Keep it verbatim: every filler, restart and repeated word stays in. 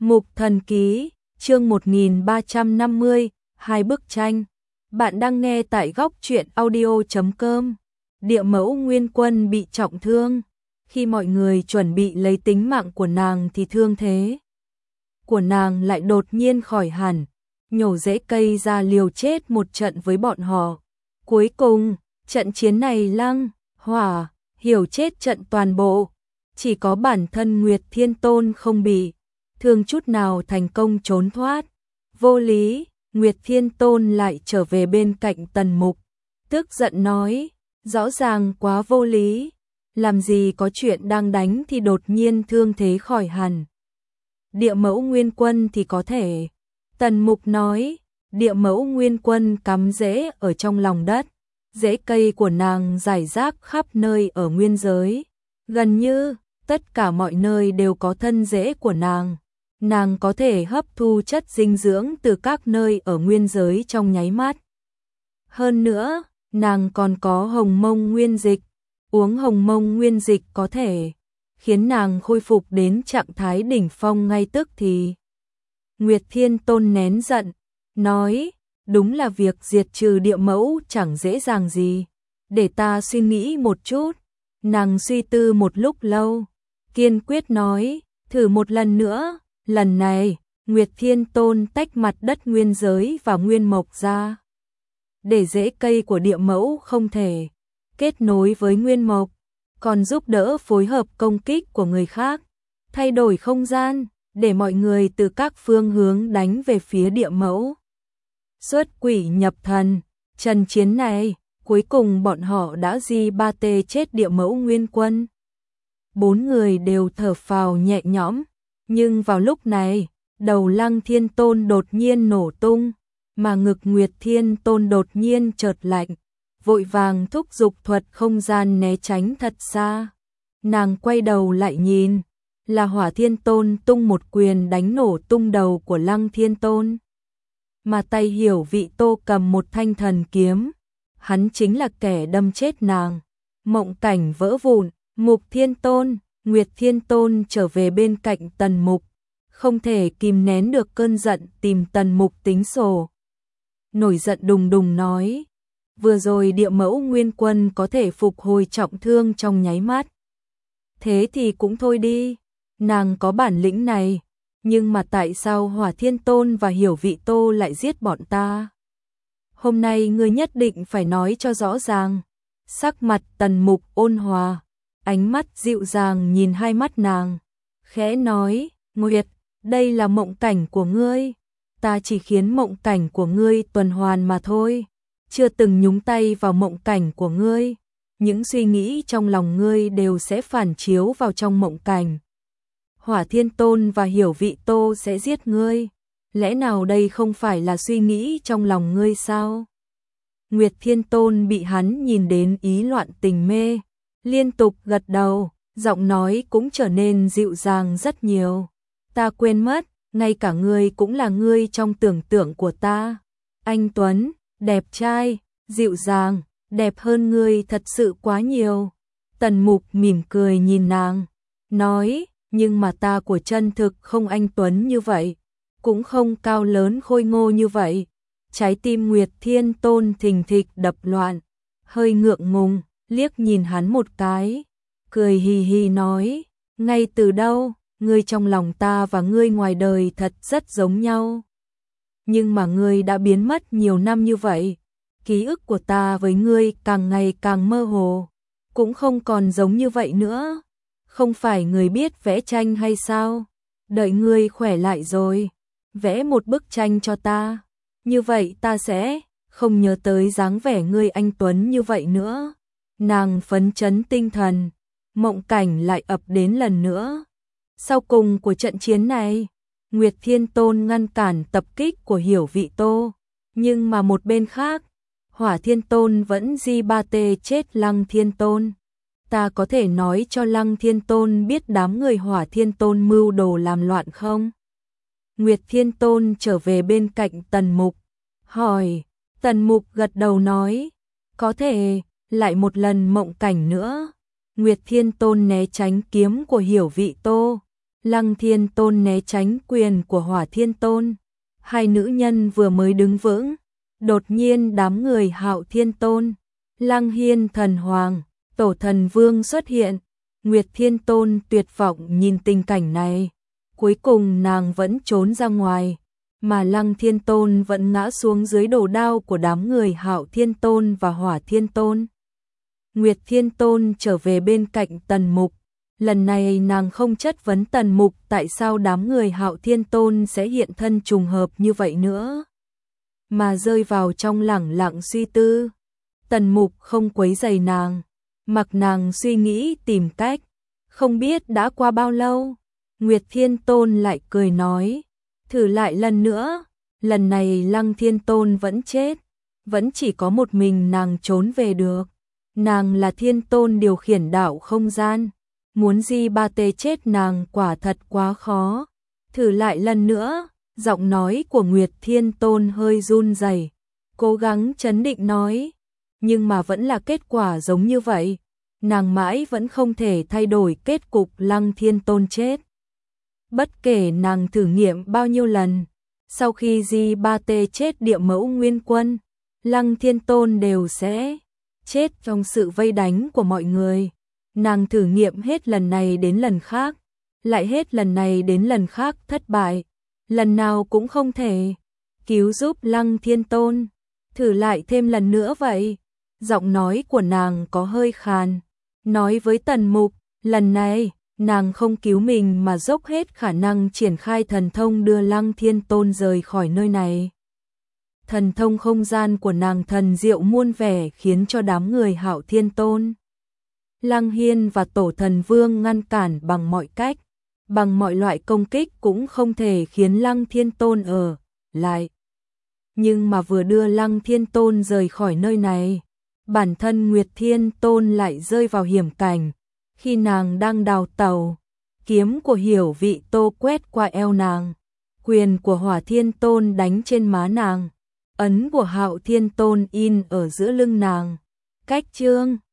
Mục Thần Ký, chương một nghìn ba trăm năm mươi, hai bức tranh. Bạn đang nghe tại góc truyện audio chấm com. Địa mẫu Nguyên Quân bị trọng thương. Khi mọi người chuẩn bị lấy tính mạng của nàng thì thương thế của nàng lại đột nhiên khỏi hẳn, nhổ rễ cây ra liều chết một trận với bọn họ. Cuối cùng, trận chiến này Lăng, Hỏa, Hiểu chết trận toàn bộ. Chỉ có bản thân Nguyệt Thiên Tôn không bị thương chút nào, thành công trốn thoát. Vô lý, Nguyệt Thiên Tôn lại trở về bên cạnh Tần Mục, tức giận nói, rõ ràng quá vô lý, làm gì có chuyện đang đánh thì đột nhiên thương thế khỏi hẳn. Địa mẫu Nguyên Quân thì có thể. Tần Mục nói, địa mẫu Nguyên Quân cắm rễ ở trong lòng đất, rễ cây của nàng rải rác khắp nơi ở nguyên giới, gần như tất cả mọi nơi đều có thân rễ của nàng. Nàng có thể hấp thu chất dinh dưỡng từ các nơi ở nguyên giới trong nháy mắt. Hơn nữa, nàng còn có hồng mông nguyên dịch, uống hồng mông nguyên dịch có thể khiến nàng khôi phục đến trạng thái đỉnh phong ngay tức thì. Nguyệt Thiên Tôn nén giận, nói, đúng là việc diệt trừ địa mẫu chẳng dễ dàng gì, để ta suy nghĩ một chút. Nàng suy tư một lúc lâu, kiên quyết nói, thử một lần nữa. Lần này, Nguyệt Thiên Tôn tách mặt đất nguyên giới và nguyên mộc ra, để rễ cây của địa mẫu không thể kết nối với nguyên mộc, còn giúp đỡ phối hợp công kích của người khác, thay đổi không gian, để mọi người từ các phương hướng đánh về phía địa mẫu. Xuất quỷ nhập thần, trận chiến này, cuối cùng bọn họ đã di ba tê chết địa mẫu Nguyên Quân. Bốn người đều thở phào nhẹ nhõm. Nhưng vào lúc này, đầu Lăng Thiên Tôn đột nhiên nổ tung, mà ngực Nguyệt Thiên Tôn đột nhiên chợt lạnh, vội vàng thúc giục thuật không gian né tránh thật xa. Nàng quay đầu lại nhìn, là Hỏa Thiên Tôn tung một quyền đánh nổ tung đầu của Lăng Thiên Tôn. Mà tay Hiểu Vị Tô cầm một thanh thần kiếm, hắn chính là kẻ đâm chết nàng. Mộng cảnh vỡ vụn, Mục Thiên Tôn, Nguyệt Thiên Tôn trở về bên cạnh Tần Mục, không thể kìm nén được cơn giận, tìm Tần Mục tính sổ. Nổi giận đùng đùng nói, vừa rồi địa mẫu Nguyên Quân có thể phục hồi trọng thương trong nháy mắt. Thế thì cũng thôi đi, nàng có bản lĩnh này, nhưng mà tại sao Hỏa Thiên Tôn và Hiểu Vị Tô lại giết bọn ta? Hôm nay ngươi nhất định phải nói cho rõ ràng. Sắc mặt Tần Mục ôn hòa, ánh mắt dịu dàng nhìn hai mắt nàng, khẽ nói, Nguyệt, đây là mộng cảnh của ngươi, ta chỉ khiến mộng cảnh của ngươi tuần hoàn mà thôi, chưa từng nhúng tay vào mộng cảnh của ngươi, những suy nghĩ trong lòng ngươi đều sẽ phản chiếu vào trong mộng cảnh. Hỏa Thiên Tôn và Hiểu Vị Tô sẽ giết ngươi, lẽ nào đây không phải là suy nghĩ trong lòng ngươi sao? Nguyệt Thiên Tôn bị hắn nhìn đến ý loạn tình mê, liên tục gật đầu, giọng nói cũng trở nên dịu dàng rất nhiều. Ta quên mất, ngay cả ngươi cũng là ngươi trong tưởng tượng của ta. Anh Tuấn, đẹp trai, dịu dàng, đẹp hơn ngươi thật sự quá nhiều. Tần Mục mỉm cười nhìn nàng, nói, nhưng mà ta của chân thực không anh Tuấn như vậy, cũng không cao lớn khôi ngô như vậy. Trái tim Nguyệt Thiên Tôn thình thịch đập loạn, hơi ngượng ngùng, liếc nhìn hắn một cái, cười hì hì nói, ngay từ đâu, ngươi trong lòng ta và ngươi ngoài đời thật rất giống nhau. Nhưng mà ngươi đã biến mất nhiều năm như vậy, ký ức của ta với ngươi càng ngày càng mơ hồ, cũng không còn giống như vậy nữa. Không phải ngươi biết vẽ tranh hay sao? Đợi ngươi khỏe lại rồi, vẽ một bức tranh cho ta. Như vậy ta sẽ không nhớ tới dáng vẻ ngươi anh Tuấn như vậy nữa. Nàng phấn chấn tinh thần, mộng cảnh lại ập đến lần nữa. Sau cùng của trận chiến này, Nguyệt Thiên Tôn ngăn cản tập kích của Hiểu Vị Tô, nhưng mà một bên khác, Hỏa Thiên Tôn vẫn di ba tê chết Lăng Thiên Tôn. Ta có thể nói cho Lăng Thiên Tôn biết đám người Hỏa Thiên Tôn mưu đồ làm loạn không? Nguyệt Thiên Tôn trở về bên cạnh Tần Mục, hỏi. Tần Mục gật đầu nói, có thể. Lại một lần mộng cảnh nữa, Nguyệt Thiên Tôn né tránh kiếm của Hiểu Vị Tô, Lăng Thiên Tôn né tránh quyền của Hỏa Thiên Tôn. Hai nữ nhân vừa mới đứng vững, đột nhiên đám người Hạo Thiên Tôn, Lăng Hiên Thần Hoàng, Tổ Thần Vương xuất hiện. Nguyệt Thiên Tôn tuyệt vọng nhìn tình cảnh này, cuối cùng nàng vẫn trốn ra ngoài, mà Lăng Thiên Tôn vẫn ngã xuống dưới đồ đao của đám người Hạo Thiên Tôn và Hỏa Thiên Tôn. Nguyệt Thiên Tôn trở về bên cạnh Tần Mục, lần này nàng không chất vấn Tần Mục tại sao đám người Hạo Thiên Tôn sẽ hiện thân trùng hợp như vậy nữa, mà rơi vào trong lẳng lặng suy tư. Tần Mục không quấy rầy nàng, mặc nàng suy nghĩ tìm cách. Không biết đã qua bao lâu, Nguyệt Thiên Tôn lại cười nói, thử lại lần nữa. Lần này Lăng Thiên Tôn vẫn chết, vẫn chỉ có một mình nàng trốn về được. Nàng là Thiên Tôn điều khiển đạo không gian, muốn di ba tê chết nàng quả thật quá khó. Thử lại lần nữa. Giọng nói của Nguyệt Thiên Tôn hơi run rẩy, cố gắng trấn định nói, nhưng mà vẫn là kết quả giống như vậy. Nàng mãi vẫn không thể thay đổi kết cục Lăng Thiên Tôn chết. Bất kể nàng thử nghiệm bao nhiêu lần, sau khi Di ba tê chết Địa Mẫu Nguyên Quân, Lăng Thiên Tôn đều sẽ chết trong sự vây đánh của mọi người. Nàng thử nghiệm hết lần này đến lần khác, lại hết lần này đến lần khác thất bại, lần nào cũng không thể cứu giúp Lăng Thiên Tôn. Thử lại thêm lần nữa vậy. Giọng nói của nàng có hơi khàn, nói với Tần Mục, lần này, nàng không cứu mình mà dốc hết khả năng triển khai thần thông đưa Lăng Thiên Tôn rời khỏi nơi này. Thần thông không gian của nàng thần diệu muôn vẻ khiến cho đám người Hạo Thiên Tôn, Lăng Hiên và Tổ Thần Vương ngăn cản bằng mọi cách, bằng mọi loại công kích cũng không thể khiến Lăng Thiên Tôn ở lại. Nhưng mà vừa đưa Lăng Thiên Tôn rời khỏi nơi này, bản thân Nguyệt Thiên Tôn lại rơi vào hiểm cảnh. Khi nàng đang đào tàu, kiếm của Hiểu Vị Tô quét qua eo nàng, quyền của Hỏa Thiên Tôn đánh trên má nàng, ấn của Hạo Thiên Tôn in ở giữa lưng nàng. Cách chương